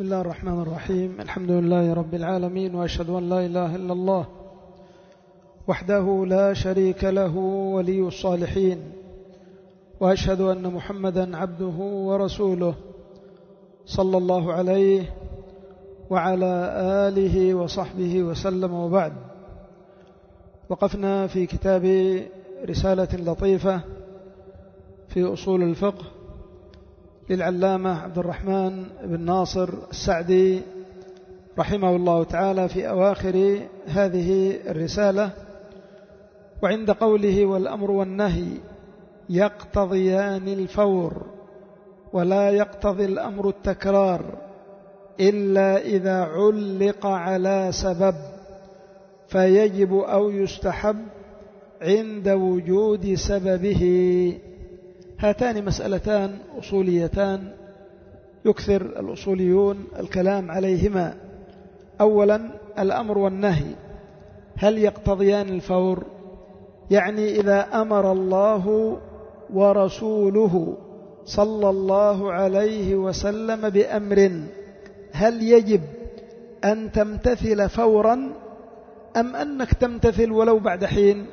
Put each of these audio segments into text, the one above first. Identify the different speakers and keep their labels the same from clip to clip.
Speaker 1: بسم الله الرحمن الرحيم. الحمد لله رب العالمين، وأشهد أن لا إله إلا الله وحده لا شريك له ولي الصالحين، وأشهد أن محمدا عبده ورسوله صلى الله عليه وعلى آله وصحبه وسلم. وبعد، وقفنا في كتاب رسالة لطيفة في أصول الفقه للعلامة عبد الرحمن بن ناصر السعدي رحمه الله تعالى في أواخر هذه الرسالة، وعند قوله: والأمر والنهي يقتضيان الفور ولا يقتضي الأمر التكرار إلا إذا علق على سبب، فيجب أو يستحب عند وجود سببه. هاتان مسألتان أصوليتان يكثر الأصوليون الكلام عليهما. أولا، الأمر والنهي هل يقتضيان الفور؟ يعني إذا أمر الله ورسوله صلى الله عليه وسلم بأمر، هل يجب أن تمتثل فورا أم أنك تمتثل ولو بعد حين؟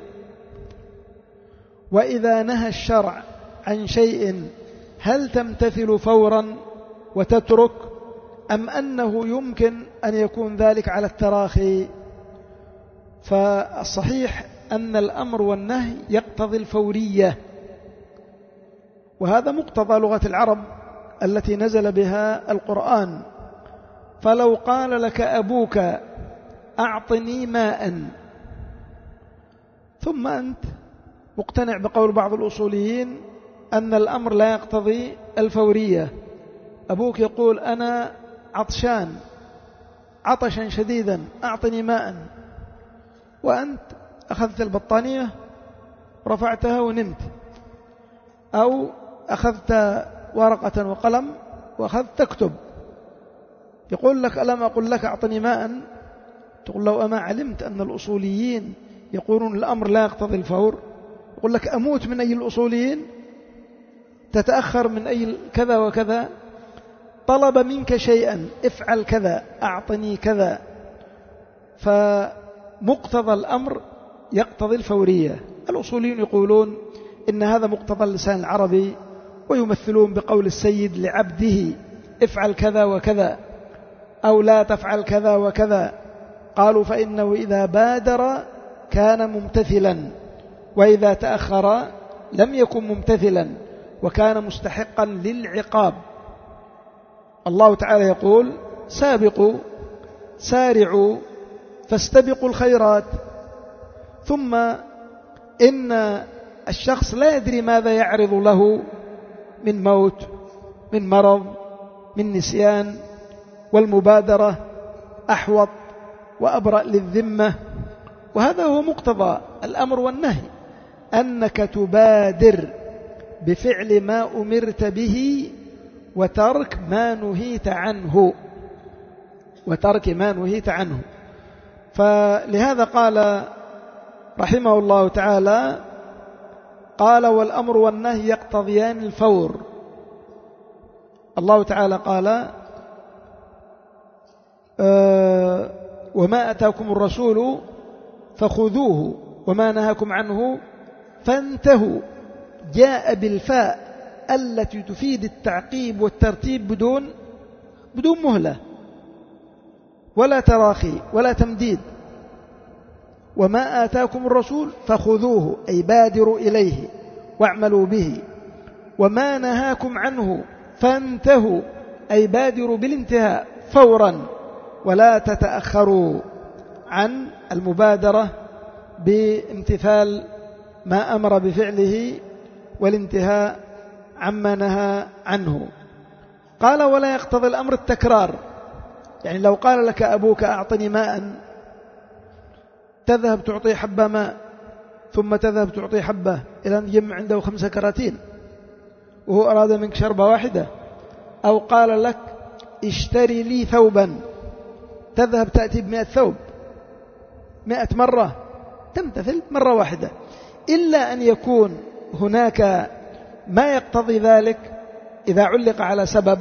Speaker 1: وإذا نهى الشرع عن شيء هل تمتثل فورا وتترك، أم أنه يمكن أن يكون ذلك على التراخي؟ فالصحيح أن الأمر والنهي يقتضي الفورية، وهذا مقتضى لغة العرب التي نزل بها القرآن. فلو قال لك أبوك أعطني ماء، ثم أنت مقتنع بقول بعض الأصوليين أن الأمر لا يقتضي الفورية، أبوك يقول أنا عطشان عطشا شديدا أعطني ماء، وأنت أخذت البطانية ورفعتها ونمت، أو أخذت ورقة وقلم وأخذت تكتب، يقول لك ألم أقول لك أعطني ماء؟ تقول لو أما علمت أن الأصوليين يقولون الأمر لا يقتضي الفور، يقول لك أموت من أي الأصوليين؟ تتأخر من أي كذا وكذا؟ طلب منك شيئا، افعل كذا، أعطني كذا. فمقتضى الأمر يقتضي الفورية. الأصوليين يقولون إن هذا مقتضى اللسان العربي، ويمثلون بقول السيد لعبده افعل كذا وكذا أو لا تفعل كذا وكذا. قالوا فإنه إذا بادر كان ممتثلا، وإذا تأخر لم يكن ممتثلا وكان مستحقا للعقاب. الله تعالى يقول: سابقوا سارعوا فاستبقوا الخيرات. ثم إن الشخص لا يدري ماذا يعرض له من موت، من مرض، من نسيان، والمبادرة أحوط وأبرأ للذمة. وهذا هو مقتضى الأمر والنهي، أنك تبادر بفعل ما أمرت به وترك ما نهيت عنه. فلهذا قال رحمه الله تعالى: قال: والأمر والنهي يقتضيان الفور. الله تعالى قال: وما أتاكم الرسول فخذوه وما نهاكم عنه فانتهوا. جاء بالفاء التي تفيد التعقيب والترتيب بدون مهلة ولا تراخي ولا تمديد. وما آتاكم الرسول فخذوه، أي بادروا إليه واعملوا به. وما نهاكم عنه فانتهوا، أي بادروا بالانتهاء فورا ولا تتأخروا عن المبادرة بامتثال ما أمر بفعله والانتهاء عما نهى عنه. قال: ولا يقتضي الأمر التكرار. يعني لو قال لك أبوك أعطني ماء، تذهب تعطي حبة ماء، ثم تذهب تعطي حبة إلى أن يجمع عنده 5 كراتين، وهو أراد منك شربة واحدة. أو قال لك اشتري لي ثوبا، تذهب تأتي ب100 ثوب 100 مرة، تمتثل مرة واحدة. إلا أن يكون هناك ما يقتضي ذلك إذا علق على سبب،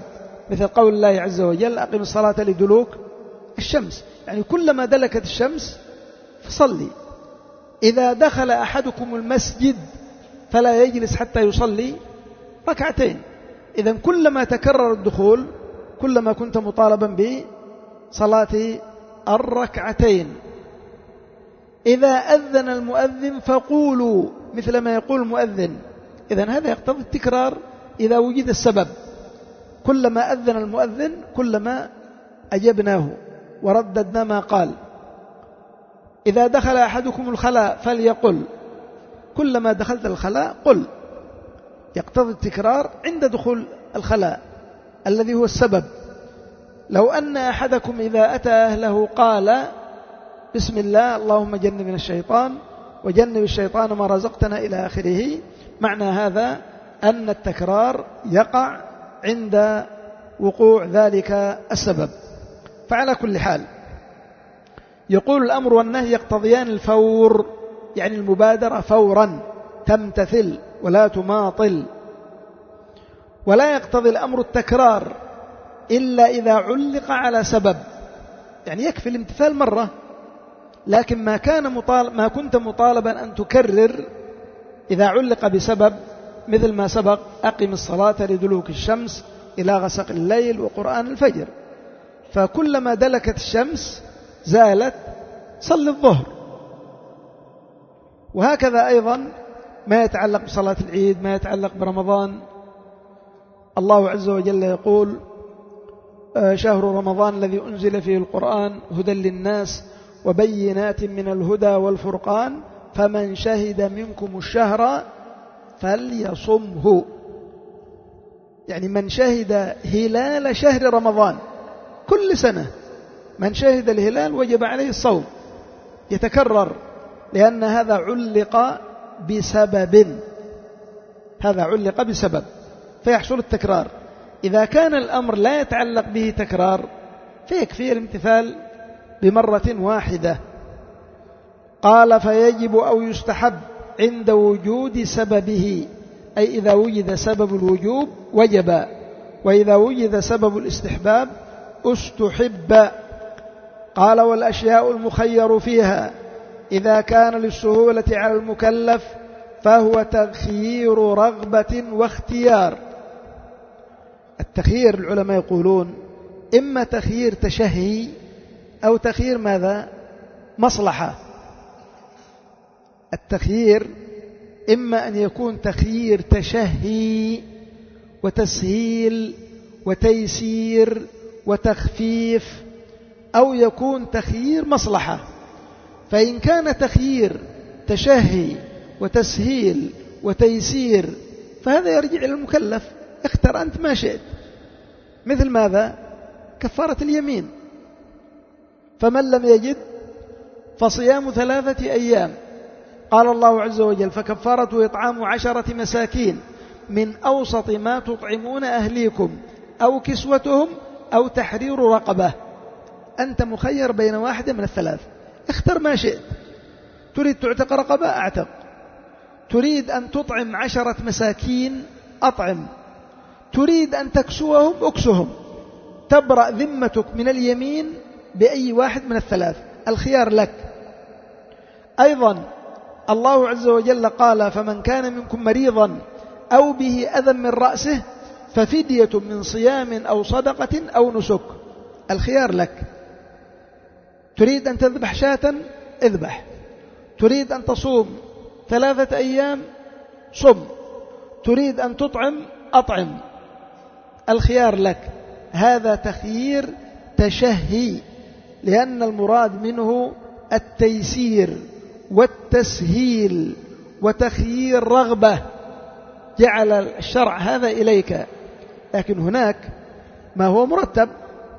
Speaker 1: مثل قول الله عز وجل أقم الصلاة لدلوك الشمس، يعني كلما دلكت الشمس فصلي. إذا دخل أحدكم المسجد فلا يجلس حتى يصلي ركعتين. إذن كلما تكرر الدخول كلما كنت مطالبا بصلاة الركعتين. إذا أذن المؤذن فقولوا مثل ما يقول المؤذن. إذن هذا يقتضي التكرار إذا وجد السبب. كلما أذن المؤذن كلما أجبناه ورددنا ما قال. إذا دخل أحدكم الخلاء فليقل، كلما دخلت الخلاء قل. يقتضي التكرار عند دخول الخلاء الذي هو السبب. لو أن أحدكم إذا أتى أهله قال بسم الله اللهم جنبنا الشيطان وجنب الشيطان ما رزقتنا إلى آخره، معنى هذا أن التكرار يقع عند وقوع ذلك السبب. فعلى كل حال يقول الأمر والنهي يقتضيان الفور، يعني المبادرة فورا تمتثل ولا تماطل. ولا يقتضي الأمر التكرار إلا إذا علق على سبب، يعني يكفي الامتثال مرة، لكن ما كنت مطالبا أن تكرر إذا علق بسبب، مثل ما سبق أقم الصلاة لدلوك الشمس إلى غسق الليل وقرآن الفجر. فكلما دلكت الشمس زالت صل الظهر. وهكذا أيضا ما يتعلق بصلاة العيد، ما يتعلق برمضان. الله عز وجل يقول شهر رمضان الذي أنزل فيه القرآن هدى للناس وبينات من الهدى والفرقان فمن شهد منكم الشهر فليصمه، يعني من شهد هلال شهر رمضان كل سنة، من شهد الهلال وجب عليه الصوم، يتكرر لأن هذا علق بسبب، هذا علق بسبب فيحصل التكرار. إذا كان الأمر لا يتعلق به تكرار فيكفي الامتثال بمرة واحدة. قال فيجب أو يستحب عند وجود سببه، أي إذا وجد سبب الوجوب وجب، وإذا وجد سبب الاستحباب استحب. قال والأشياء المخير فيها إذا كان للسهولة على المكلف فهو تخيير رغبة واختيار. التخيير العلماء يقولون إما تخيير تشهي أو تخيير ماذا؟ مصلحة. التخيير إما أن يكون تخيير تشهي وتسهيل وتيسير وتخفيف، أو يكون تخيير مصلحة. فإن كان تخيير تشهي وتسهيل وتيسير فهذا يرجع إلى المكلف، اختر أنت ما شئت. مثل ماذا؟ كفارة اليمين، فمن لم يجد فصيام 3 أيام. قال الله عز وجل فكفارته إطعام 10 مساكين من أوسط ما تطعمون أهليكم أو كسوتهم أو تحرير رقبة. أنت مخير بين واحدة من الثلاث، اختر ما شئت. تريد تعتق رقبة أعتق، تريد أن تطعم 10 مساكين أطعم، تريد أن تكسوهم أكسهم. تبرأ ذمتك من اليمين بأي واحد من الثلاث، الخيار لك. أيضا الله عز وجل قال فمن كان منكم مريضا أو به أذى من رأسه ففدية من صيام أو صدقة أو نسك، الخيار لك. تريد أن تذبح شاة اذبح، تريد أن تصوم 3 أيام صم، تريد أن تطعم أطعم، الخيار لك. هذا تخيير تشهي، لأن المراد منه التيسير والتسهيل وتخيير رغبة، جعل الشرع هذا إليك. لكن هناك ما هو مرتب،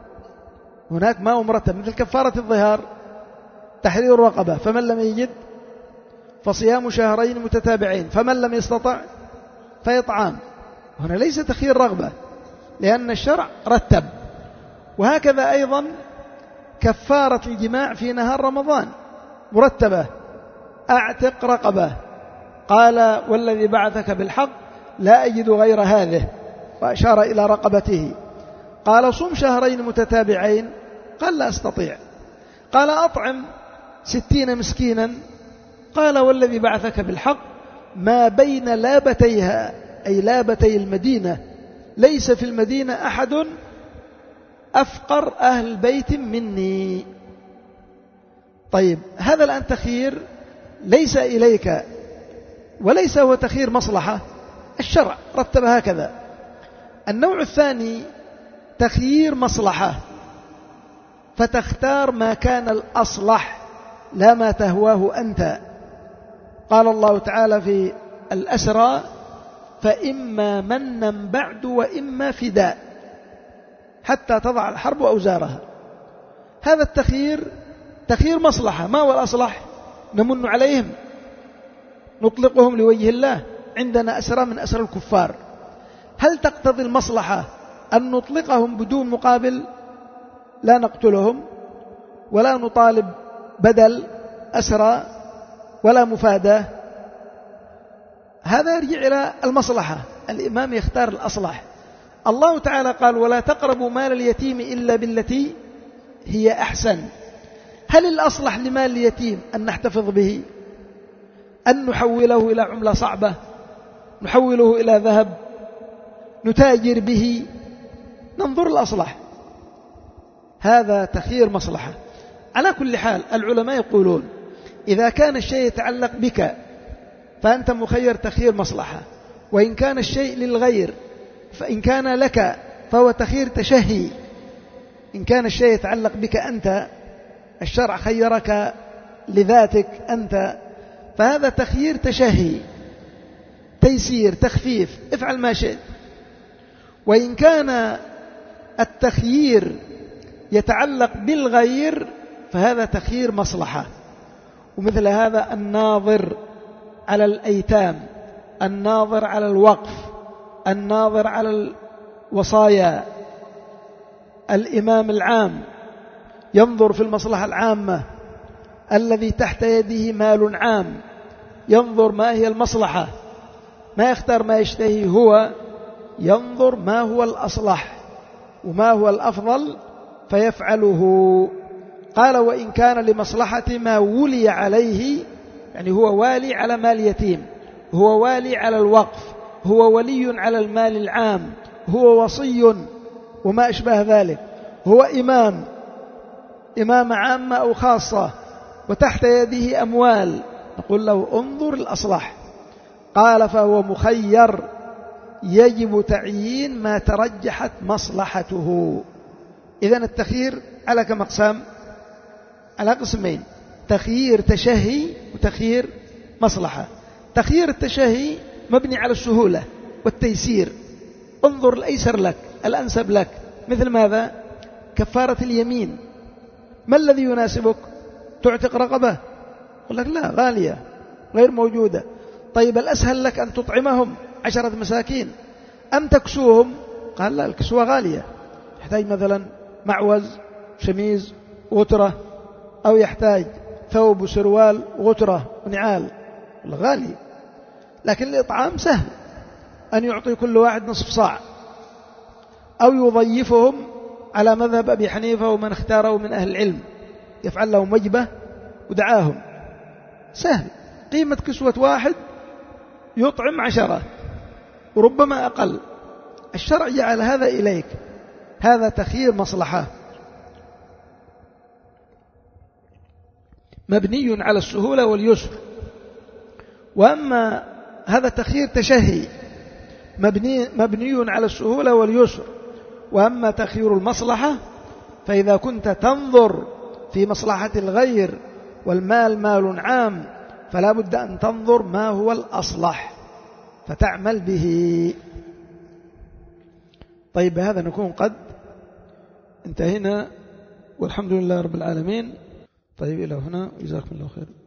Speaker 1: هناك ما هو مرتب، مثل كفارة الظهار تحرير الرقبة، فمن لم يجد فصيام 2 شهرين متتابعين، فمن لم يستطع فإطعام. هنا ليس تخيير رغبة لأن الشرع رتب. وهكذا أيضا كفارة الجماع في نهار رمضان مرتبة، أعتق رقبة. قال والذي بعثك بالحق لا أجد غير هذه، وأشار إلى رقبته. قال صم شهرين متتابعين، قال لا أستطيع. قال أطعم 60 مسكينا، قال والذي بعثك بالحق ما بين لابتيها، أي لابتي المدينة، ليس في المدينة أحد أفقر أهل البيت مني. طيب هذا الآن تخيير ليس إليك، وليس هو تخيير مصلحة، الشرع رتب هكذا. النوع الثاني تخيير مصلحة، فتختار ما كان الأصلح لا ما تهواه أنت. قال الله تعالى في الأسرى فإما منا بعد وإما فداء حتى تضع الحرب أوزارها. هذا التخيير تخيير مصلحة. ما هو الأصلح؟ نمن عليهم، نطلقهم لوجه الله، عندنا أسرى من أسرى الكفار. هل تقتضي المصلحة أن نطلقهم بدون مقابل؟ لا نقتلهم ولا نطالب بدل أسرى ولا مفاداة. هذا يرجع إلى المصلحة، الإمام يختار الأصلح. الله تعالى قال ولا تقربوا مال اليتيم إلا بالتي هي أحسن. هل الأصلح لمال اليتيم أن نحتفظ به، أن نحوله إلى عملة صعبة، نحوله إلى ذهب، نتاجر به؟ ننظر الأصلح. هذا تخيير مصلحة. على كل حال العلماء يقولون إذا كان الشيء يتعلق بك فأنت مخير تخيير مصلحة، وإن كان الشيء للغير فإن كان لك فهو تخيير تشهي. إن كان الشيء يتعلق بك أنت، الشرع خيرك لذاتك أنت، فهذا تخيير تشهي، تيسير، تخفيف، افعل ما شئت. وإن كان التخيير يتعلق بالغير فهذا تخيير مصلحة. ومثل هذا الناظر على الأيتام، الناظر على الوقف، الناظر على الوصايا، الإمام العام ينظر في المصلحة العامة، الذي تحت يده مال عام ينظر ما هي المصلحة، ما يختار ما يشتهي هو، ينظر ما هو الأصلح وما هو الأفضل فيفعله. قال وإن كان لمصلحة ما ولي عليه، يعني هو والي على مال يتيم، هو والي على الوقف، هو ولي على المال العام، هو وصي وما أشبه ذلك، هو إمام عامة أو خاصة وتحت يده أموال، نقول له انظر الأصلح. قال فهو مخير، يجب تعيين ما ترجحت مصلحته. إذن التخيير على كم أقسام؟ على قسمين: تخيير تشهي وتخيير مصلحة. تخيير التشهي مبني على السهولة والتيسير، انظر الأيسر لك، الأنسب لك. مثل ماذا؟ كفارة اليمين، ما الذي يناسبك؟ تعتق رقبة؟ يقول لك لا، غالية غير موجودة. طيب الأسهل لك أن تطعمهم 10 مساكين أم تكسوهم؟ قال لا، الكسوة غالية، يحتاج مثلا معوز، شميز، غترة، أو يحتاج ثوب وسروال وغترة ونعال، غالي. لكن الإطعام سهل، أن يعطي كل واحد نصف صاع، أو يضيفهم على مذهب أبي حنيفة ومن اختاره من أهل العلم، يفعل لهم وجبة ودعاهم، سهل. قيمة كسوة واحد يطعم 10 وربما أقل. الشرع جعل هذا إليك، هذا تخيير مصلحة مبني على السهولة واليسر. وأما هذا تخيير تشهي مبني على السهولة واليسر. وأما تخيير المصلحة فإذا كنت تنظر في مصلحة الغير والمال مال عام فلا بد أن تنظر ما هو الأصلح فتعمل به. طيب بهذا نكون قد انتهينا، والحمد لله رب العالمين. طيب إلى هنا، جزاكم الله خير.